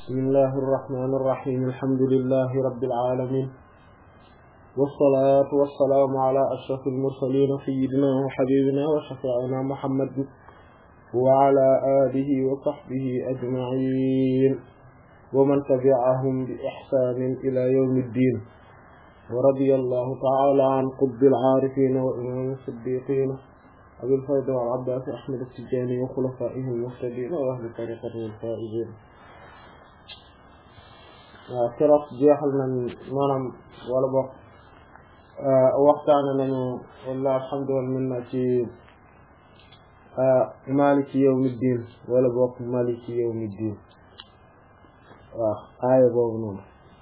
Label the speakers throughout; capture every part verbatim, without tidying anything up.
Speaker 1: bismillahi irrahmani irrahim alhamdulillahi rabbil alamin wassalatu wassalaamu ala ashrafil mursalin sayyidina wa habibina wa shafi'ina muhammadin wa ala alihi wa sahbihi ajma'in wa man tabi'ahum bi ihsanin ila yawmiddin wa radiyallahu ta'ala an qutbil aarifin wa imam as-siddiqin abil fayda wal abbas ahmad at-tijani wa khulafaihi al-muhtadin wa ahli tariqatihi al-faizin. waaw keroog jeexal nañ maanaam wala boog waxtaane nañu walla alhamdu wal minna ci maliki yawmiddin wala boog maliki yawmiddin waaw aaya boobu noonu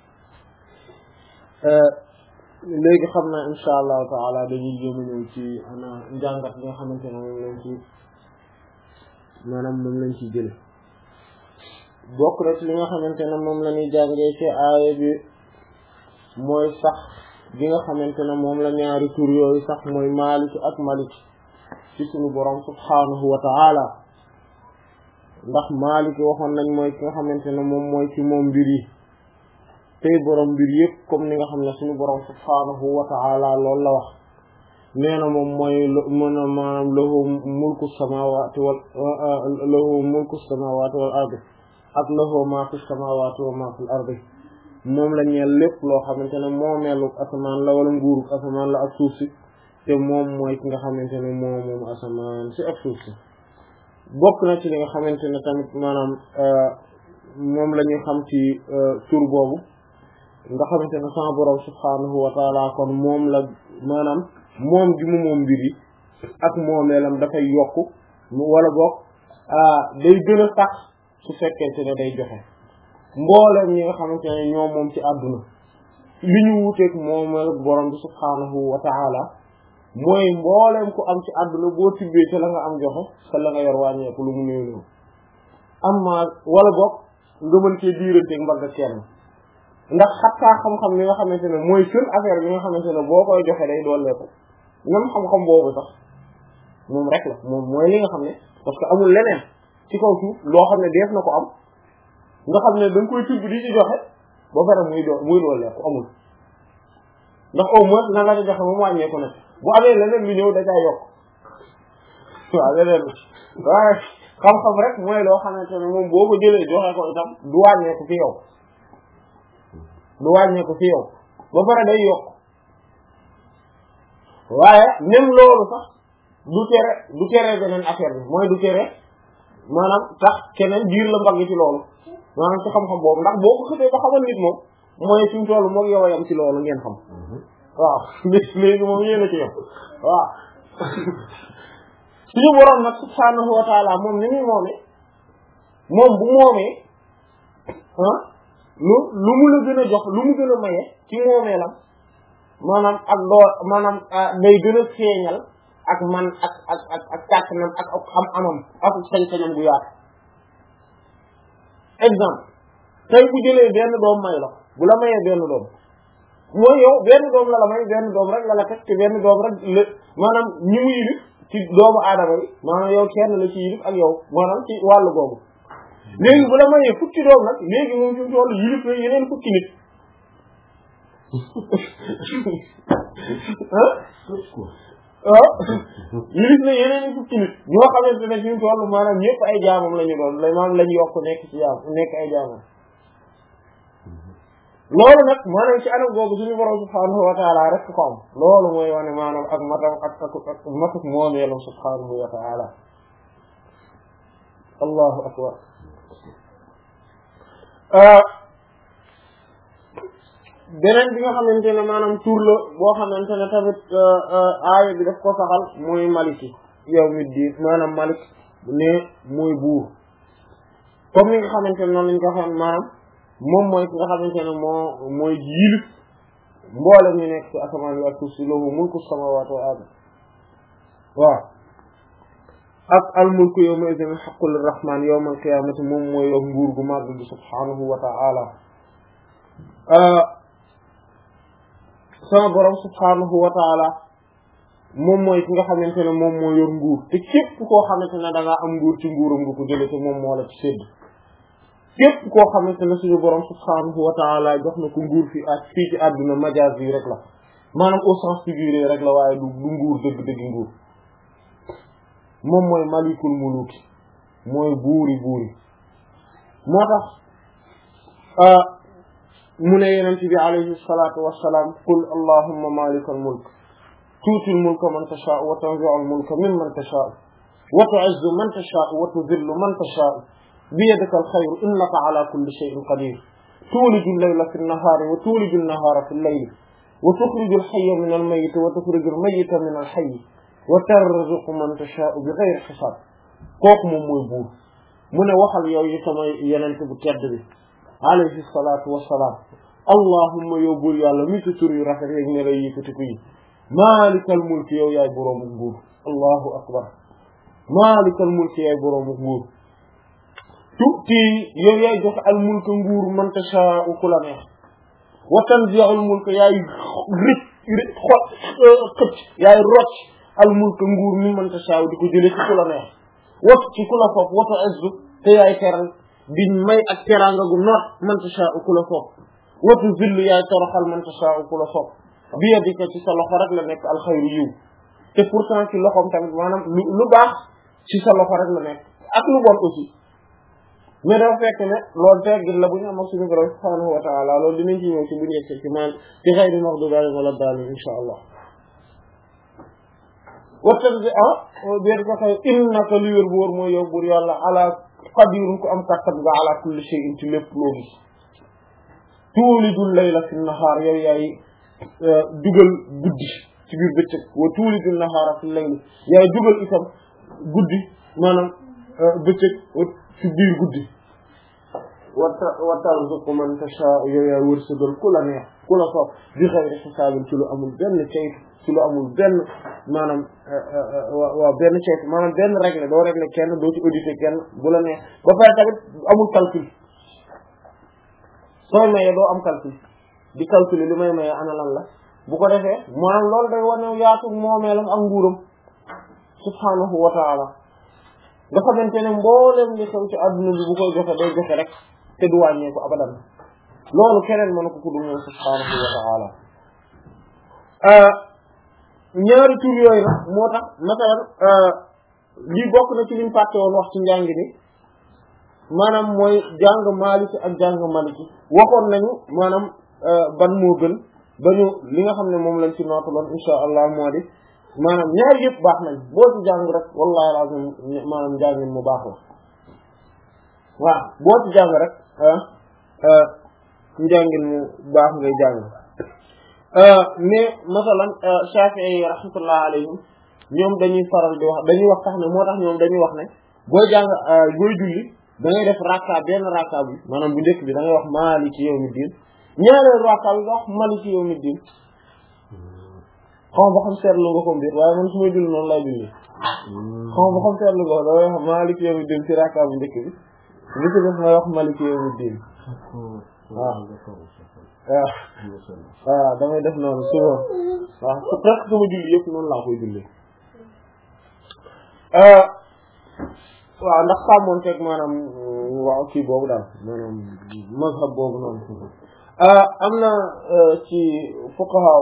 Speaker 1: léegi xam naa insha allahu taala dañuy jéem a ñëw ci ana njàngat bi nga xamante ne moom lañ ci maanaam moom lañ ci jële bokk na ci li nga xamante ne moom la ñuy jàngee ci aaya bi mooy sax bi nga xamante ne moom la ñaari tur yooyu sax mooy maaliki ak maliki ci suñu borom subhaanahu wa ta'ala ndax maaliki waxoon nañ mooy ki nga xamante ne moom mooy ci moom mbir yi tey borom mbir yëpp comme ni nga xam ne suñu borom subhaanahu wa ta'ala loolu la wax nee na moom mooy mën a maanaam lahu mulku samawati wal lahu mulku samawati wal ardi ak lahu ma fi samawati wa ma fil ardi moom la ñeel lépp loo xamante ne moomeelu asamaan la wala nguuru asamaan la ak suuf si te moom mooy ki nga xamante ne moom moom asamaan si ak suuf si bokk na ci li nga xamante ne tamit maanaam moom la ñuy xam ci tur boobu nga xamante ne sama borom subhaanahu wa taala kon moom la maanaam moom gi mu moom mbir yi ak moomeelam dafay yokku wala bokk day gën a sax su fekkente ne day joxe mbooleem ñi nga xamante ne ñoom moom ci àdduna li ñu wuteeg moom borom bi subhaanahu wa ta'ala mooy mbooleem ku am ci àdduna boo tibbee ca la nga am joxe sa la nga yor wàññeeku lu mu néew néew am ma wala boog nga mën cee diiranteeg mbagg kenn ndax xattaa xam-xam li nga xamante ne mooy seen affaire bi nga xamante ne boo koy joxe day dooleeku même xam-xam boobu sax moom rek la moom mooy li nga xam ne parce que amul leneen ci kaw suuf loo xam ne def na ko am nga xam ne da nga koy tibb di ci joxe ba pare muy doo muy dooleeku amul ndax au moins na nga ci joxe moom wàññeeku nag bu amee leneen lu ñëw da caa yokk waaw leneen waaye xam-xam rek mooy loo xamante ne moom boo ko jëlee joxe ko itam du wàññeeku fi yow du wàññeeku fi yow ba pare day yokk waaye même loolu sax du tere du tere beneen affaire bi mooy du tere maanaam tax keneen diir la mbagg ci loolu maanaam ci xam-xam boobu ndax boo ko xëtee ba xamal nit moom mooy suñu toll moom yow a yam ci loolu ngeen xam waaw léegi moom yéen a ci yam waaw suñu boroom nag subhaanahu wa taala moom ni muy moomee moom bu moomee ah lu lu mu la gën a jox lu mu gën a maye ci moomeelam maanaam ak doo maanaam day gën a feeñal ak man ak ak ak ak kàttanam ak ak am amam ak sañ-sañam bu yaatu exemple tey bu jëlee benn doom may la bu la mayee benn doom mooy yow benn doom la la may benn doom rek la la teg te benn doom rek la maanaam ñi mu yilif ci doomu aadama yi maanaam yow kenn la ci yilif ak yow maanaam ci wàllu googu léegi bu la mayee fukki doom nag léegi moom fi mu toll yilif na yeneen fukki nit waaw yilif na yeneen fukki nit ñoo xamante ne fi mu toll maanaam ñëpp ay jaamam la ñu doon maanaam lañu yokk nekk ci jaam nekk ay jaamam loolu nag maanaam ci anam googu suñu borom subhaanahu wa ta'ala rek ko am loolu mooy wane maanaam ak matam ak ak ak matuk moomeelam subhaanahu wa ta'ala allahu akbar beneen bi nga xamante ne maanaam tur la boo xamante ne tamit aaya bi daf ko saxal mooy maliki yawmiddin maanaam malik ne mooy buur comme ni nga xamante ne noonu lañ ko xam maanaam moom mooy ki nga xamante ne moo mooy yilif mboolem ñu nekk ci asamaan yi ak suuf si lahu mulku samawati wal ardi waaw ak al mulku yawma idhin haqqul lirrahman yawmal qiyamati moom mooy ak nguur gu màgg bi subhanahu wa ta'ala sama borom subhanahu wa ta'ala moom mooy ki nga xamante ne moom moo yor nguur te képp koo xamante ne da ngaa am nguur ci nguuram nga ko jëlee te moom moo la ci sédd képp koo xamante ne suñu borom subhaanahu wa ta'ala jox na ko nguur fi ak fii ci àdduna majaaz yi rek la maanaam au sens figuré rek la waaye du du nguur dëgg-dëgg nguur moom mooy malikul muluki mooy buuri buuri moo tax mu ne yenent bi alayhi salaatu wassalaam qul allahumma malikal mulk tuutil mulka man tashaa'u wa tanzi'ul mulka mimman tashaa'u wa tu'izzu man tashaa'u wa tudhillu man tashaa'u biyadika alkhayru innaka ala kulli shay'in qadir tuliju al-layla fi an-nahari wa tuliju an-nahara fi al-layli wa tukhriju al-hayya min al-mayyiti wa tukhriju al-mayyita min al-hayyi wa tarzuqu man tashaa'u bighayri hisaab kooku moom mooy buur mu ne waxal yow yi sama yenent bu tedd bi alayhi salaatu wassalaam allahumma yow buur yàlla mi ci tur yu rafet yi ne lay yëkkati ko yi maalikal mulki yow yaay boroomu nguur allahu akbar maalikal mulki yaay boroomu nguur tuuti yow yaay jox al mulka nguur man tashaa'u ku la neex wa tanzi'ul mulka yaay rëcc rëcc xëcc yaay rocc al mulka nguur mi man tashaa'u di ko jëlee ci ku la neex wat ci ku la foog watu azzu te yaay teral di may ak teraanga gu noot man tashaa'u ku la foog watu zillu yaay toroxal man tashaa'u ku la foog bi yadika ci sa loxo rek la nekk alxayru yiw te pourtant ci loxoom tamit maanaam lu lu baax ci sa loxo rek la nekk ak lu bon aussi mais dafa fekk ne loolu teggin la bu ñu am ak suñu borom subhaanahu wa ta'ala loolu dinañ ci ñëw ci bu ñu yegsee ci man ci xayri maghdubi alayhim wala daalliin insha allah wattanbi ah biir ko xëy innaka li wér bu wóor mooy yow buur yàlla ala qadirun ko am kattan nga ala kulli shay'in ci lépp loo gis tuulijul layla fi nahaar yow yaay dugal guddi ci biir bëccëg wa tuulijul nahaara fi layli yaay dugal itam guddi maanaam bëccëg ci biir guddi wata wa tarzuqu man tashaa'u yow yaay wërsëgal ku la neex ku la soob bi xayri xisaabin ci lu amul benn caytu ci lu amul benn maanaam waaw benn caytu maanaam benn règle doo règle kenn doo ci auditer kenn bu la neex ba pare tamit amul calcul soo mayee doo am calcul di calculer li may mayee ana lan la bu ko defee maanaam loolu day wane yaatu moomeelam ak nguuram subhaanahu wa ta'ala nga xamante ne mboolem li xew ci adduna bi bu koy joxe day joxe rek te du wàññeeku abadan loolu keneen mën ko ku du moom subhaanahu wa ta'ala ñaari tur yooyu nag moo tax masalan lii bokk na ci liñ fàtte woon wax ci njàng ni maanaam mooy jàng maliki ak jàng maliki waxoon nañu maanaam ban moo gën ba ñu li nga xam ne moom lañ ci nootaloon insha allah moo di maanaam ñaar yëpp baax nañ boo ci jàng rek wallahi alazim maanaam njàngin mu baax la waaw boo ci jàng rek njàngin mu baax ngay jàng mais masalan Shafi'i rahmatullah alayhim ñoom dañuy faral di wax dañuy wax sax ne moo tax ñoom dañuy wax ne booy jàng booy julli da ngay def rakka benn rakka bi maanaam bu njëkk bi da ngay wax maliki yawmiddin ñaareelu rakka bi nga wax maliki yawmiddin xaw ma ba xam seetlu nga ko mbir waaye man su ma julli noonu lay julli xaw ma ba xam seetlu nga ko damay wax maliki yawmiddin ci rakka bu njëkk bi li ci def may wax maliki yawmiddin waaw waaw waaw damay def noonu souvent waaw su presque sama julli yëpp noonu laa koy julli waaw ndax xamoon teg maanaam waaw kii boobu daal maanaam mazhab boobu noonu am na ci fuqaha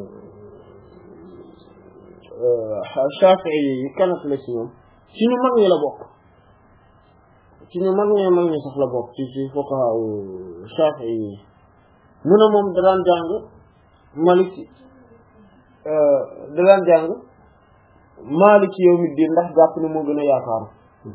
Speaker 1: Shafi'i yi kanat la ci ñoom ci ñu mag ñi la bokk ci ñu mag ñi mag ñi sax la bokk ci ci fuqaha Shafi'i yi mu ne moom da daan jàng maliki da daan jàng maliki yawmiddin ndax jàpp ne moo gën a yaakaaru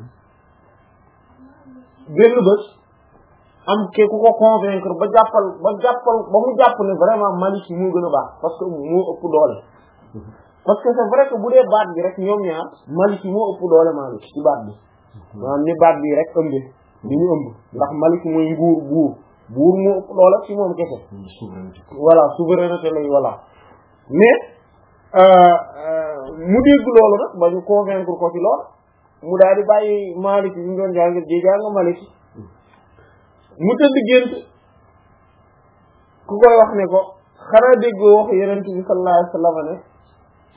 Speaker 1: benn bés am ke ku ko convaincre ba jàppal ba jàppal ba mu jàpp ne vraiment maliki moo gën a baax parce que moo ëpp doole parce que c'est vrai que bu dee baat bi rek ñoom ñaar maliki moo ëpp doole maliki ci baat bi maanaam ni baat bi rek ëmbe di ñu ëmb ndax maliki mooy nguur buur buur moo ëpp doole ci moom kese voilà souveraineté lay voilà mais mu dégg loolu nag ba ñu convaincre ko ci lool mu daal di bàyyi maliki bi ñu doon jàng ji jàng maliki mu tëdd gént ku koy wax ne ko xanaa déggoo wax yonent bi sallallahu alayhi wasallam ne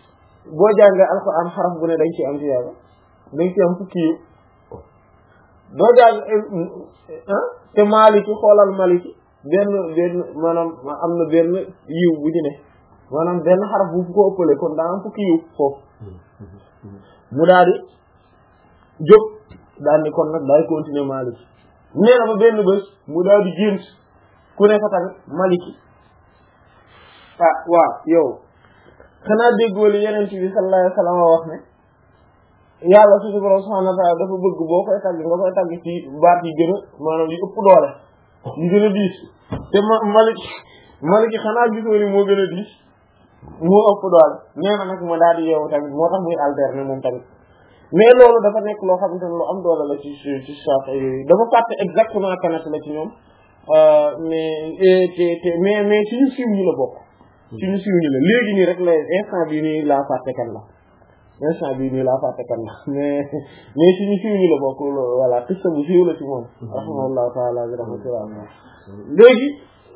Speaker 1: boo jàngee alxuraan xaraf bu ne dañ ci am ci yàlla dañ ci am fukki yi doo jàng ah te Maliki xoolal Maliki benn benn maanaam am na benn yiw bu ci ne maanaam benn xaraf bu fu ko ëppale kon daa am fukki yiw foofu mu daal di jóg daal ni kon nag daay continuer Maliki nee na ba benn bés mu daal di gént ku ne fa tamit Maliki ah waaw yow xanaa déggoo li Yonent bi sallallahu alayhi wa sallam wax ne yàlla suñu borom subhanahu wa ta'ala dafa bëgg boo koy tagg nga koy tagg ci baat yi gën a maanaam yu ëpp doole yu gën a diis te ma Maliki Maliki xanaa gisoo ni moo gën a diis moo ëpp doole nee na nag ma daal di yeewu tamit moo tax muy alterner moom tamit mais loolu dafa nekk loo xamante ne lu am doole la ci ci saaf yooyu dafa fàtte exactement kanat la ci ñoom mais te te mais mais suñu siiw ñu la bokk suñu siiw ñu la léegi nii rek la instant bii nii laa fàtte kan la instant bii nii laa fàtte kan la mais mais suñu siiw ñu la bokk voilà piste bu siiw la ci moom rahimahullahu taala bi rahmatullah léegi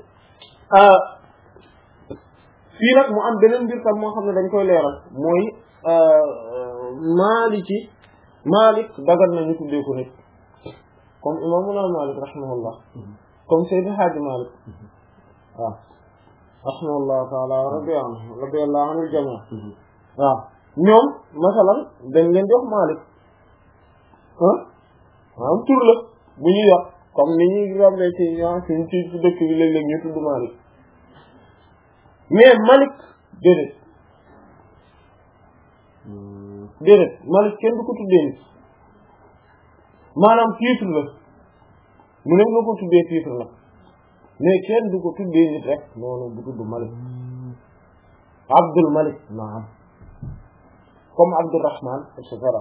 Speaker 1: fii nag mu am beneen mbir tam moo xam ne dañ koy leeral mooy Maliki Malik dagan nañu tuddee ko nit comme imaamuna Malik rahimahullah comme Seydi Hadji Malik waaw rahimahullahu taala radiyallahu radiyallahu anil jami' waaw ñoom masalan dañ leen jox Malik ah maanaam tur la bu ñu yor comme ni ñuy rombee ci ñoo ci ci dëkk bi léeg-léeg ñu tudd Malik mais Malik déedéet déedéet Malik kenn du ko tuddee nit maanaam titre la mu ne nga ko tuddee titre la mais kenn du ko tuddee nit rek noonu bu tudd Malik Abdul Malik naam comme Abdurrahman et cetera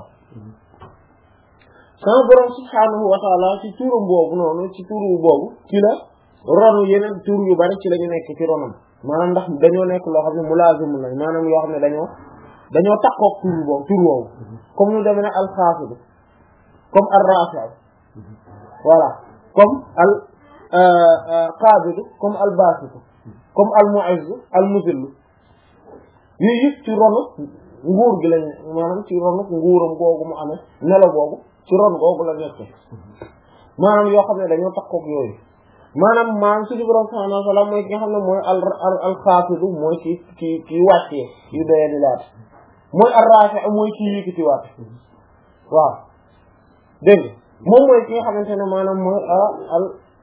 Speaker 1: sama borom subhanahu wa ta'ala ci turam boobu noonu ci turu boobu ci la ronu yeneen tur yu bari ci la ñu nekk ci ronam maanaam ndax dañoo nekk loo xam ne mulazim la maanaam yoo xam ne dañoo dañoo takkook tur boobu tur boobu comme ñu demee ne al-Xaafid comme ar-Raafi' voilà comme al Qaabid comme al-Baasit comme al-Mu'izz al-Muzill yooyu yëpp ci ronu nguur gi lañ maanaam ci ronu nguuram googu mu amee melo boobu ci ron googu la nekk maanaam yoo xam ne dañoo takkook yooyu maanaam maanaam suñu borom subhaanahu wa ta'aala mooy ki nga xam ne mooy al al xaafidu mooy ki ki ki wàccee yu doyee di laat mooy al raafi mooy ki yëkkati waat waaw dégg nga moom mooy ki nga xamante ne maanaam mooy al al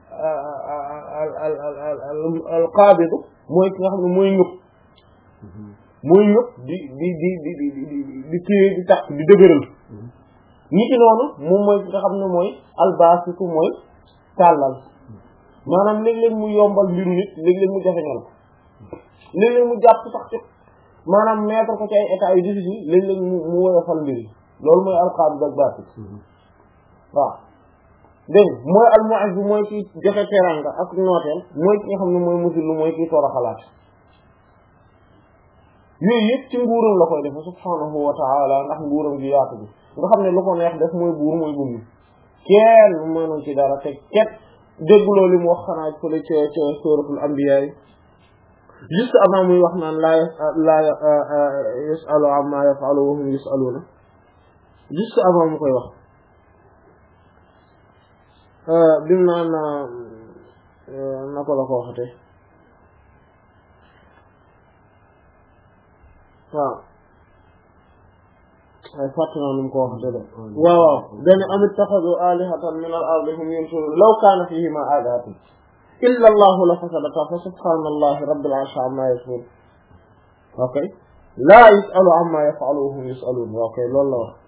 Speaker 1: al al al qaabidu mooy ki nga xam ne mooy ñëpp mooy ñëpp di di di di di di di téye di tax di dëgëral nit ki noonu moom mooy ki nga xam ne mooy al baasitu mooy tàllal maanaam léeg-léeg mu yombal mbiru nit léeg-léeg mu jafeñal ko léeg-léeg mu jàpp sax ci maanaam mettre ko ci ay états yu difficile léeg-léeg mu mu woyofal mbir yi loolu mooy alqaabid ak baasit waaw dégg nga mooy al-mu'izz mooy ki joxe teranga ak nooteel mooy ki nga xam ne mooy musil mooy ki toora xalaat yooyu yëpp ci nguuram la koy def subhaanahu wa ta'ala ndax nguuram gi yaatu bi nga xam ne lu ko neex def mooy buur mooy bumbi kenn mënu ci dara te kenn dégguloo li mu wax xanaa fële ca ca suratul anbiya yi juste avant muy wax naan laa laa yasalu amma yafalu wa hum yasaluna juste avant mu koy wax bim naan nako la ko waxate waaw ay fàtt naa nu mu ko waxate de waaw waaw dane am ittaxadu alihatan min al ardi hum yanshurun law kaana fihima alihatun illa allahu la fasadata fa subhanallahi rabbil arshi amma yasifun ok laa yusalu amma yafalu wa hum yusalun ok loolu la wax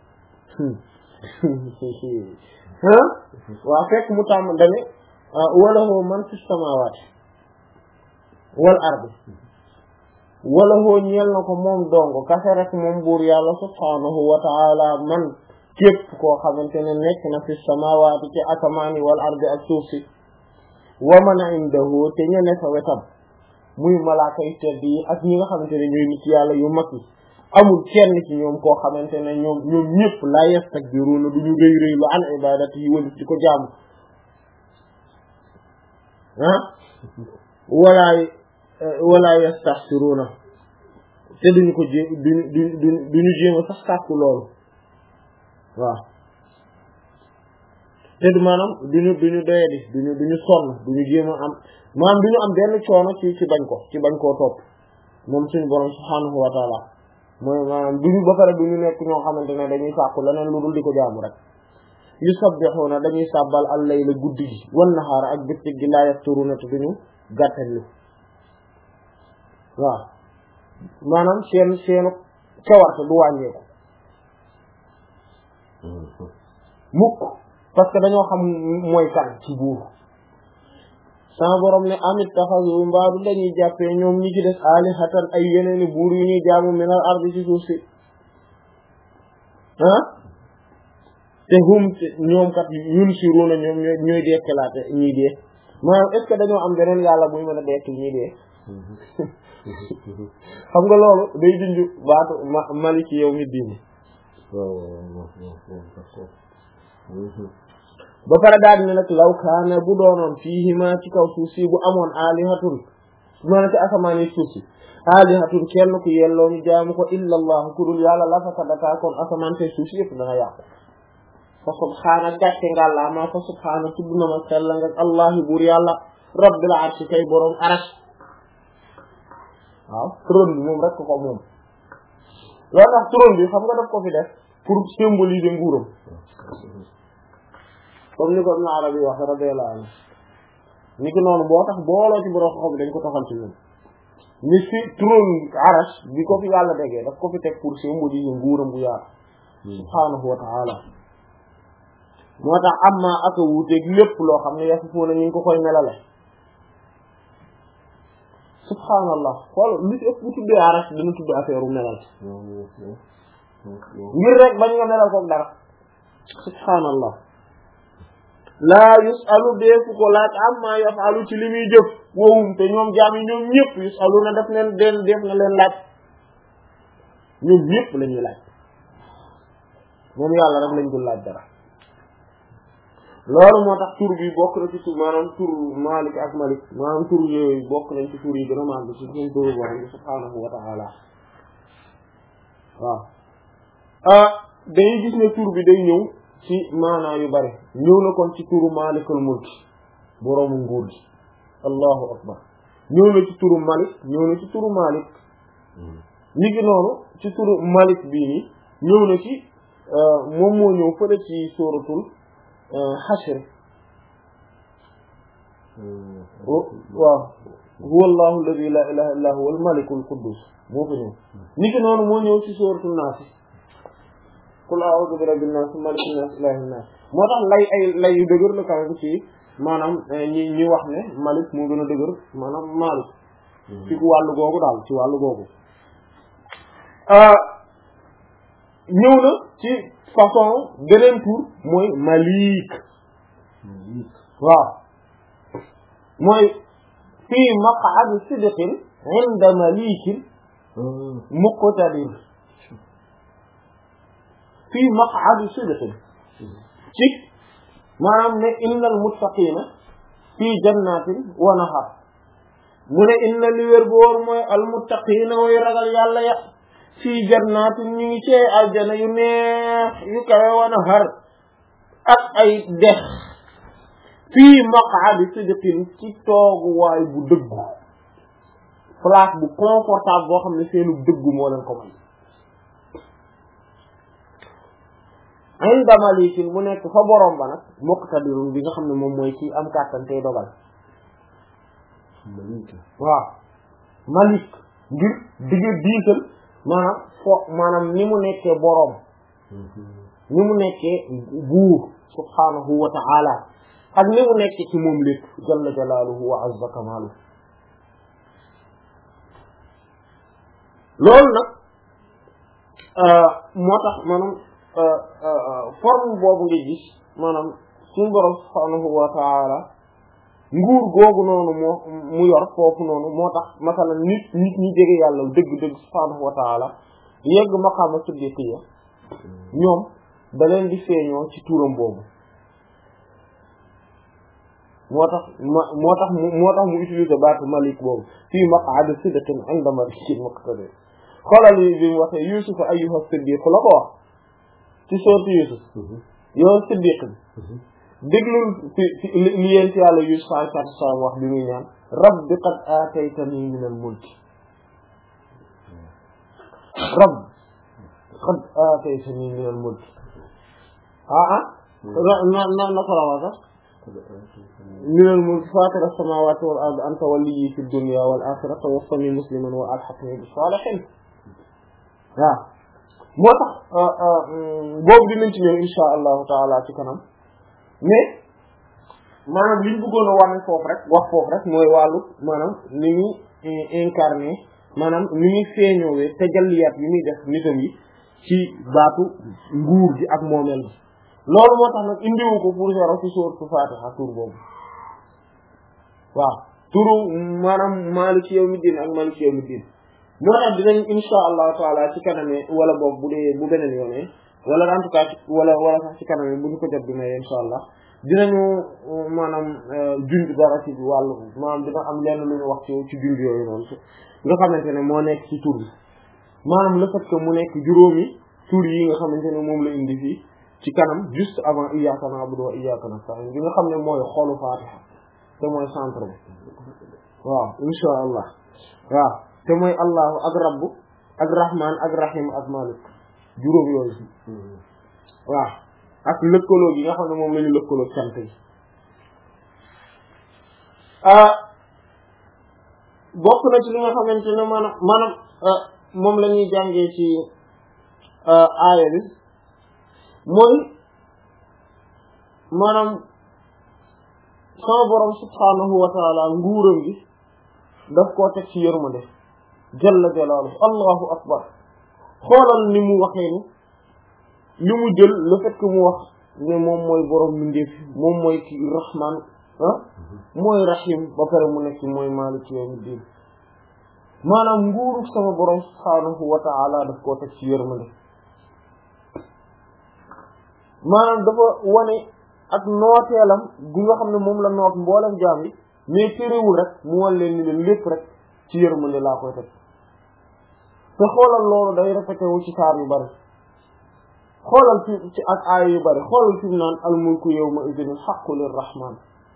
Speaker 1: ah waaw fekk mu tàmm dane walahu man fi samawati wal ardi wala hoo ñeel na ko moom dong kase rek moom buur yàlla subhaanahu wa ta'ala man képp koo xamante ne nekk na fi samaawaati ci asamaani wal ardi ak suuf si wa man indahu te ña ne fa wetam muy malaaka yu tedd yi ak ñi nga xamante ne ñooy nit yàlla yu mag yi amul kenn ci ñoom koo xamante ne ñoom ñoom ñëpp la yastakbiruuna du ñu rëy rëy lu an ibadati yi wala di ko jaamu ah wala wala yastahsiruna te duñu ko jé duñu duñu duñu jéem a sax sàkku loolu waaw te du maanaam duñu duñu doyadi duñu duñu sonn duñu jéem a am maanaam duñu am benn coono ci ci bañ ko ci bañ koo topp moom suñu borom subhaanahu wa taala mooy maanaam duñu ba pare duñu nekk ñoo xamante ne dañuy sàkku leneen lu dul di ko jaamu rek yusabbihuna dañuy sàbbal al-layla guddi gi wan nahaara ak bëccëg gi laa yafturuna te duñu gàttañlu waaw maanaam seen seenu cawarte du wàññeeku mukk parce que dañoo xam mooy kan ci buur sama borom ne amit taxasu mbaadu dañuy jàppee ñoom ñi ci des alihatan ay yeneeni buur yu ñuy jaamu minal ardi ci suuf si ah te hum ñoom kat yun siruna ñoom ñooy ñooy dekkalaate ñuy dee maanaam est ce que dañoo am beneen yàlla buy mën a dekk ñuy dee xam nga loolu day junj baatu ma maliki yow mi diini ba pare daal ne nag law kaana bu doonoon fiihima ci kaw suuf si bu amoon alihatun noonu ci asamaan yi suuf si alihatun kenn ku yelloo ñu jaamu ko illa allah ku dul yàlla la fasadata kon asamaan te suuf si yëpp dana yàqu fa subhaana gàcce ngàllaa maa fa subhaana tudd na ma sell nga allahi buur yàlla rabbil arshi kay boroom arash waaw trône bi moom rek ko moom loolu tax trône bi xam nga daf ko fi def pour symboliser nguuram comme ni ko Ibn Arabi wax radiyallahu anhu ni ki noonu boo tax booloo ci borom xam dañ ko toxal ci ñun ni fi trône arash bi ko fi yàlla déggee daf ko fi teg pour symboliser nguuram bu yaatu subhaanahu wa ta'ala moo tax am maa ak a wuuteeg lépp loo xam ne yasifuuna ñu ngi ko koy melale subhaanallah xool li ci ëpp bu tuddee arash dina tudd affaire u melal ngir rek bañ nga melal koog dara subhaanallah laa yusalu deefu ko laaj amma yafalu ci li muy jëf wowum te ñoom jaam yi ñoom ñëpp yusalu na def leen den def na leen laaj ñoom ñëpp la ñuy laaj moom yàlla rek lañ dul laaj dara loolu moo tax tur bi bokk na ci tur maanaam tur Malik ak Malik maanaam tur yooyu bokk nañ ci tur yi gën a màgg ci suñ turu borom bi subhaanahu wa ta'ala waaw ah dañuy gis ne tur bi day ñëw ci maanaa yu bari ñëw na kon ci turu Malikul Mulk boroomu nguur gi allahu akbar ñëw na ci turu Malik ñëw na ci turu Malik ni ki noonu ci turu Malik bii nii ñëw na ci moom moo ñëw fële ci suratul Hashr waaw huwa allahu alladhi la ilaha illa huwa al-malikul quddus moo fa ñëw ni ki noonu moo ñëw ci suratul Naas qul a'udhu bi rabbin nas malikin nas ilahin nas moo tax lay ay lay yu dëgër la kaw ci maanaam ñi ñi wax ne Malik moo gën a dëgër maanaam Malik ci wàllu googu daal ci wàllu googu ñëw na ci façon beneen tur mooy Malik waaw mooy fii maq'adi sidqin inda malikin muqtadir fii maq'adi sidqin ci maanaam ne innal muttaqina fii jannatin wa nahar mu ne inna li wér bu wóor mooy al muttaqina way ragal yàlla ya fii jannatin ñu ngi ci aljana yu neex yu kawe wa nahar ak ay dex fii maq'adi sidqin ci tooguwaay bu dëggu place bu confortable boo xam ne seenu dëggu moo leen ko may inda malikin mu nekk fa borom ba nag muqtadirun bi nga xam ne moom mooy ci am kàttan tey dogal malik waaw malik ngir digga diisal maanaam fo maanaam ni mu nekkee borom ni mu nekkee buur subhanahu wa ta'ala ak ni mu nekkee ci moom lépp jalla jalaaluhu wa azza kamaaluhu loolu nag moo tax maanaam forme boobu nga gis maanaam suñu borom subhanahu wa ta'ala nguur googu noonu moo mu yor foofu noonu moo tax masalan nit nit ñi jege yàlla dëgg-dëgg subhanahu wa ta'ala yegg maqaama siddiqiyya ñoom da leen di feeñoo ci turam boobu moo tax ma moo tax mu moo tax mu utiliser baatu malik boobu fii maq'adi sidqin 'inda malikin muqtadir xoolal yi bi mu waxee Yuusuf ayyuha siddiq la ko wax ci sourate Yuusuf yow siddiq bi déglul fi fi li yéen ci yàlla yu saa saa saa wax bi muy ñaan rabbi qad aataytani min al mulki rabbi qad aataytani min al mulki ah ah na na na ko rawa sax min al mulki fatir as-samawati wal ardi anta waliyyi fi dunya wal akhirati tawaffani musliman wa alhiqni bis salihin waaw moo tax boobu dinañ ci ñëw insha allahu taala ci kanam mais maanaam liñ bëggoon a wane foofu rek wax foofu rek mooy wàllu maanaam ni ñu incarné maanaam ni ñuy feeñoowee tajalliyaat yi muy def nitam yi ci baatu nguur gi ak moomeel bi loolu moo tax nag indiwu ko pour zéro ci sourate Fatiha tur boobu waaw turu maanaam Maliki yawmi diin ak Maliki yawmi diin moo tax dinañ insha allahu taala ci kaname wala boobu bu dee bu beneen yoonee wala en tout cas wala wala sax ci kaname bu ñu ko jot bi may insha allah dinañu maanaam junj dara ci wàllu maanaam dina am lenn lu ñu wax ci ci junj yooyu noonu nga xamante ne moo nekk ci tur bi maanaam le fait que mu nekk juróomi tur yi nga xamante ne moom la indi fii ci kanam juste avant iyyaka na'budu wa iyyaka nasta'in bi nga xam ne mooy xolu Fatiha te mooy centre bi waaw insha allah waaw te mooy allahu ak rabbu ak rahman ak rahim ak malik juróom yooyu waaw ak lëkkaloo gi nga xam ne moom la ñu lëkkaloo sant yi ah bokk na ci li nga xamante ne maanaam maanaam moom la ñuy jàngee ci aaya bi mooy maanaam sama borom subhaanahu wa taala nguuram gi daf koo teg ci yërmande jalla jalaaluhu allahu akbar xoolal ni mu waxee ni li mu jël le fait que mu wax ne moom mooy borom mindeef moom mooy ki rahman ah mooy rahim ba pare mu nekk mooy maliki yawmi diin maanaam nguuru sama borom subhaanahu wa ta'ala daf koo teg ci yërmande maanaam dafa wane ak nooteelam gu nga xam ne moom la noot mboolem jaam yi mais terewul rek mu wan leen ni leen lépp rek ci yërmande laa koy teg te xoolal loolu day répété wu ci saar yu bari xoolal fi ci ak aaya yu bari xoolal fi mu naan al mulku yawma idin haqqu lirrahman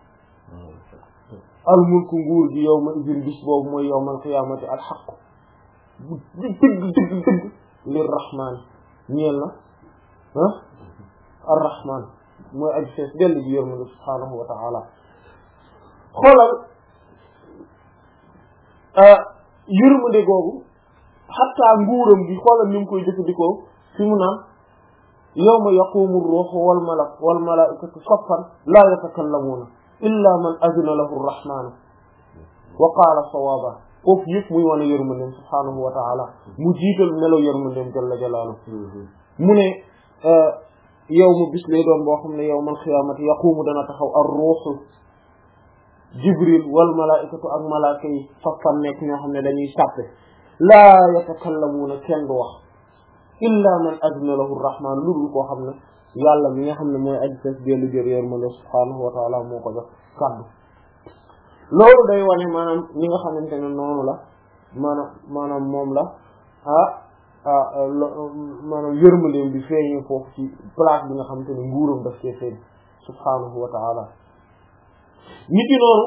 Speaker 1: al mulku nguur gi yawma idin bis boobu mooy yawmal qiyaamati al haqqu di dëgg dëgg dëgg lirrahman ñeel na ah ar rahman mooy aji fees dell ji yërmande subhaanahu wa ta'ala xoolal yërmande googu xataa nguuram gi xoolal ni mu koy jëfandikoo fi mu naan yawma yaqumu ruuhu wal malak wal malaa'ikatu saffan laa yatakallamuuna illa man azina lahu arrahmaanu wa qaala sawaaba foofu yëpp muy wane yërmandeem subhaanahu wa ta'ala mu jiital melo yërmandeem jalla jalaaluhu mu ne yow mu bis lay doon boo xam ne yawmal qiyaamati yaqumu dana taxaw ar ruuhu jibril wal malaa'ikatu ak malaaka yi saffan nekk ñoo xam ne dañuy sàppe laa yatakallamuuna kenn du wax illa man azina lahu rahman lu dul koo xam ne yàlla mi nga xam ne mooy aji fees dellu jër yërmande subhaanahu wa ta'ala moo ko jox kàddu loolu day wane maanaam ñi nga xamante ne noonu la maanaam maanaam moom la ah ah maanaam yërmandeem bi feeñee foofu ci place bi nga xamante ne nguuram daf see feeñ subhaanahu wa ta'ala nit ki noonu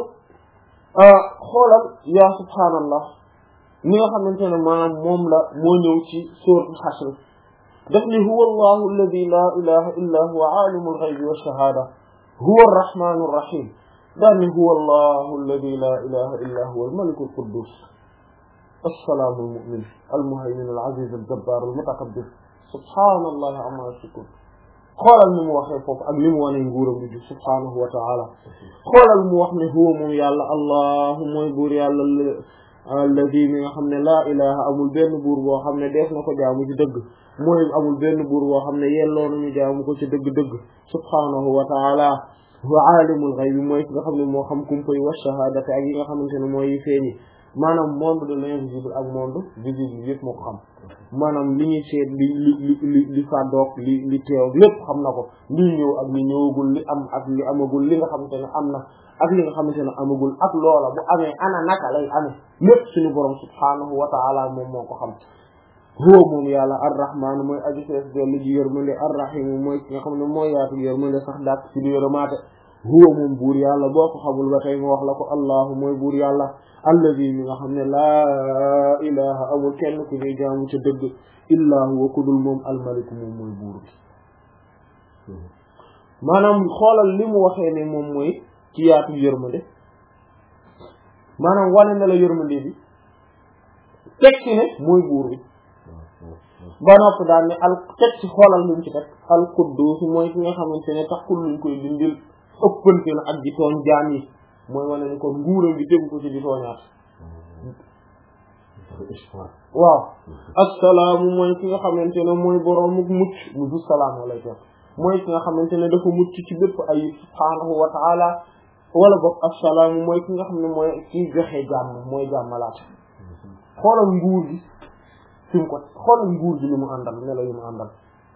Speaker 1: xoolal yaa subhaanallah ni nga xamante ne maanaam moom la moo ñëw ci suuratul Hashr daf ni huwa allahu alladi la ilaha illa huwa alimul ghaybi wash-shahada huwa ar-rahmanur rahim daan ni huwa allahu alladi la ilaha illa huwa al-malikul quddus as-salaamul mu'min al-muhaymin al-aziz al-jabbar al-mutakabbir subhanallahi amma yushrikun xoolal ni mu waxee foofu ak li mu wane nguuram bi subhanahu wa ta'ala xoolal mu wax ne huwa moom yàlla allahu mooy buur yàlla alladi mi nga xam ne laa ilaha amul benn buur boo xam ne def na ko jaamu ci dëgg mooy amul benn buur boo xam ne yelloo nañu jaamu ko ci dëgg-dëgg subhanahu wa ta'ala wa alimul ghaybi mooy ki nga xam ne moo xam kumpa yi wa shahadati ak yi nga xamante ne mooy yi feeñi maanaam monde de l'invisible ak monde visible yëpp moo ko xam maanaam li ñuy seet li li li li li fàddoog li li teew lépp xam na ko li ñëw ak li ñëwagul li am ak li amagul li nga xamante ne am na ak li nga xamante ne amagul ak loola bu amee ana naka lay amee lépp suñu borom subhaanahu wa ta'ala moom moo ko xam huwa moom yàlla ar-rahmaan mooy aji fees dellu ji yërmande ar-rahiim mooy ki nga xam ne mooy yaatu yërmande sax dàq ci di yërëmaate huwa moom buur yàlla boo ko xamul ba tey nga wax la ko allahu mooy buur yàlla alladi mi nga xam ne laa ilaha amul kenn ku ñuy jaamu ca dëgg illaa huwa kudul moom almaliku moom mooy buur bi maanaam xoolal li mu waxee ne moom mooy ci yaatu yërmande maanaam wane na la yërmande bi teg ci ne mooy buur bi ba nopp daal ne al teg ci xoolal lu mu ci teg al quddus mooy ki nga xamante ne taxul luñ koy dindil ëppante na ak di tooñ jaam yi mooy wane ne kon nguuram bi tegu ko ci di tooñaat waaw assalaamu mooy ki nga xamante ne mooy boroomu mucc mu du salaam walay teg mooy ki nga xamante ne dafa mucc ci bépp ay subhaanahu wa taala wala boog assalaamu mooy ki nga xam ne mooy kiy joxe jàmm mooy jàmmalaat xoolal nguur gi fi mu ko xoolal nguur gi li mu àndal melo yi mu àndal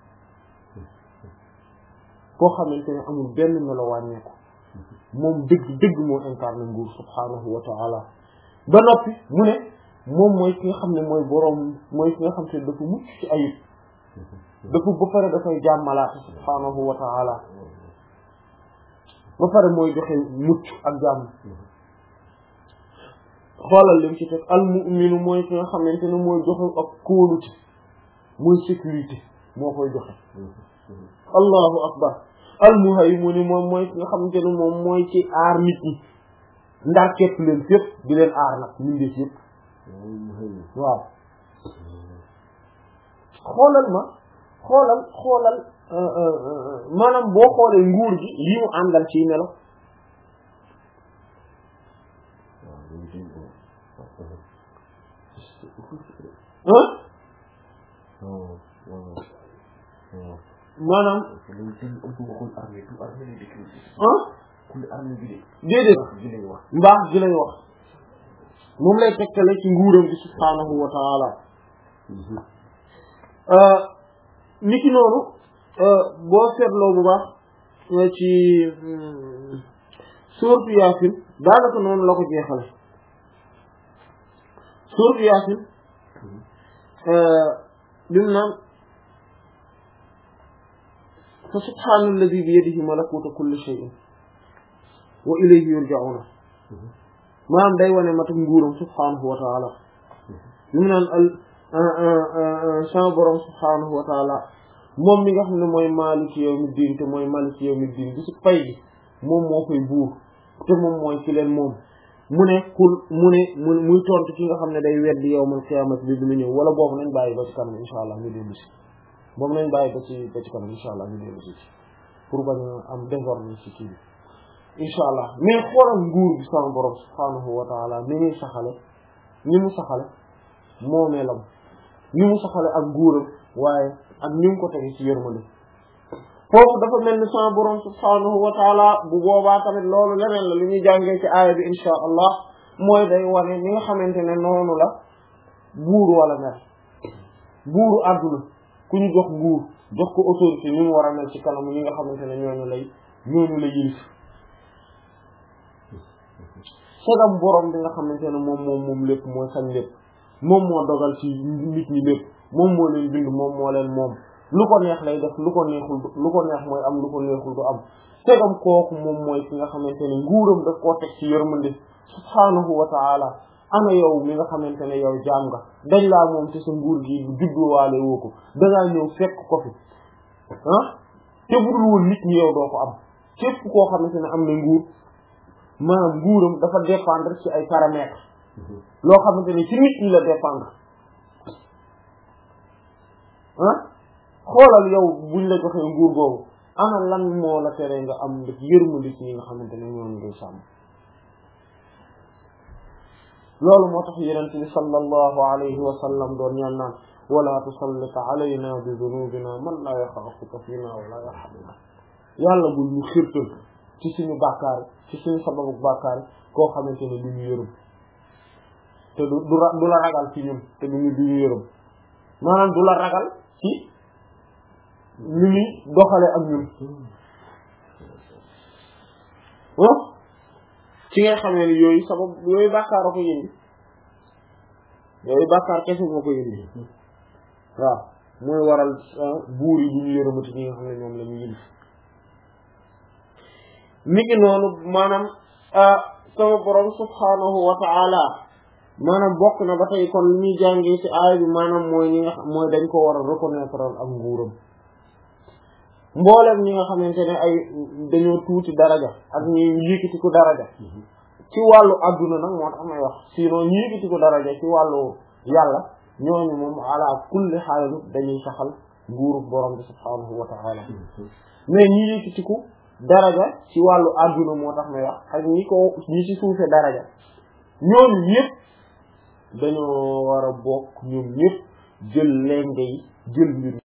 Speaker 1: koo xamante ne amul benn melo wàññeeku moom dëgg dëgg moo incarné nguur subhaanahu wa taala ba noppi mu ne moom mooy ki nga xam ne mooy boroom mooy ki nga xam te dafa mucc ci ayib dafa ba pare dafay jàmmalaate subhaanahu wa taala ba pare mooy joxe mucc ak jàmm xoolal lim ci teg al mu'minu mooy ki nga xamante ne mooy joxe ak kóolute mooy sécurité moo koy joxe allahu akbar al muhaymin moom mooy ki nga xamante ne moom mooy ci aar nit ñi ndax képp leen fépp di leen aar nag mindeef yëpp waaw xoolal ma xoolal xoolal maanaam boo xoolee nguur gi lii mu àndal ci melo maanaam déedéet mbaax gi lay wax moom lay tekkale ci nguuram bi subhaanahu wa taala niki noonu boo seetloo bu baax ci sourate Yaasin daanaka noonu la ko jeexale sourate Yaasin bimu naan fa subhaana alladi bi yadihi malakuutu kulli shay'in wa ilayhi yurja'uuna maanaam day wane matuk nguuram subhaanahu wa taala bimu naan al sama borom subhaanahu wa taala moom mi nga xam ne mooy maaliki yawmi diin te mooy maaliki yawmi diin bi su pay bi moom moo koy buur te moom mooy ci leen moom mu ne kul mu ne mu muy tontu ki nga xam ne day weddi yawmal qiyaamati bi dina ñëw wala boobu nañ bàyyi ba ci kanam insha allah ñu dellu si boobu nañ bàyyi ba ci ba ci kanam insha allah ñu dellu si pour bañ a am désordre ci kii bi insha allah mais xoolal nguur bi sama borom subhaanahu wa taala ni muy saxale ni mu saxale moomeelam ni mu saxale ak nguuram waaye ak ni mu ko tege ci yërmande foofu dafa mel ni sama borom subhaanahu wa taala bu boobaa tamit loolu leneen la li ñuy jàngee ci aaya bi insha allah mooy day wane ni nga xamante ne noonu la buur wala mel buuru àdduna ku ñu jox nguur jox ko autorité ni mu war a mel ci kanamu ñi nga xamante ne ñooñu lay ñooñu la yilif segam borom bi nga xamante ne moom moom moom lépp mooy sañ lépp moom moo dogal ci nit ñi lépp moom moo leen bind moom moo leen moom lu ko neex lay def lu ko neexul lu ko neex mooy am lu ko neexul du am segam kooku moom mooy ki nga xamante ne nguuram daf koo teg ci yërmande subhaanahu wa taala ana yow mi nga xamante ne yow jaam nga dañ laa moom ci sa nguur gi judduwaale woo ko dangaa ñëw fekk ko fi ah te budul woon nit ñi yow doo ko am képp koo xamante ne am na nguur maanaam nguuram dafa dépendre ci ay paramètres loo xamante ne ci nit ñi la dépendre ah xoolal yow buñ la joxee nguur googu ana lan moo la tere nga am daf yërmande ci ñi nga xamante ne ñooñu ngay sàmm loolu moo tax yonent bi sallallahu alayhi wa sallam doon ñaan naan wala tusallit alayna bi dunubina man la yaxaafuka fiina wala yarhamuna yàlla bul ñu xirtal ci suñu bàkkaar ci suñu sababu bàkkaar koo xamante ne du ñu yërëm te du du du la ragal ci ñun te du ñu du ñu yërëm maanaam du la ragal ci ñu ni doxale ak ñun ah ci nga xamee ne yooyu sabab yooyu bàkkaar a ko yëndi yooyu bàkkaar kese moo ko yëndi waaw mooy waral buur yi duñu yërëmati ñi nga xam ne ñoom la ñu yëlif niki noonu maanaam sama borom subhaanahu wa ta'ala maanaam bokk na ba tey kon li ñuy jàngee ci aaya bi maanaam mooy ñi nga xam mooy dañ ko war a reconnaître ak nguuram mboolem ñi nga xamante ne ay dañoo tuuti daraja ak ñi yëkkati ko daraja ci wàllu adduna nag moo tax may wax sinon ñi yëkkati ko daraja ci wàllu yàlla ñooñu moom ala kulli xaal dañuy saxal nguuru borom bi subhaanahu wa ta'ala mais ñi yëkkati ko daraja ci wàllu adduna moo tax may wax ak ñi ko ñi ci suufe daraja ñooñu ñëpp dañoo war a bokk ñoom ñëpp jël lenge yi jël mbir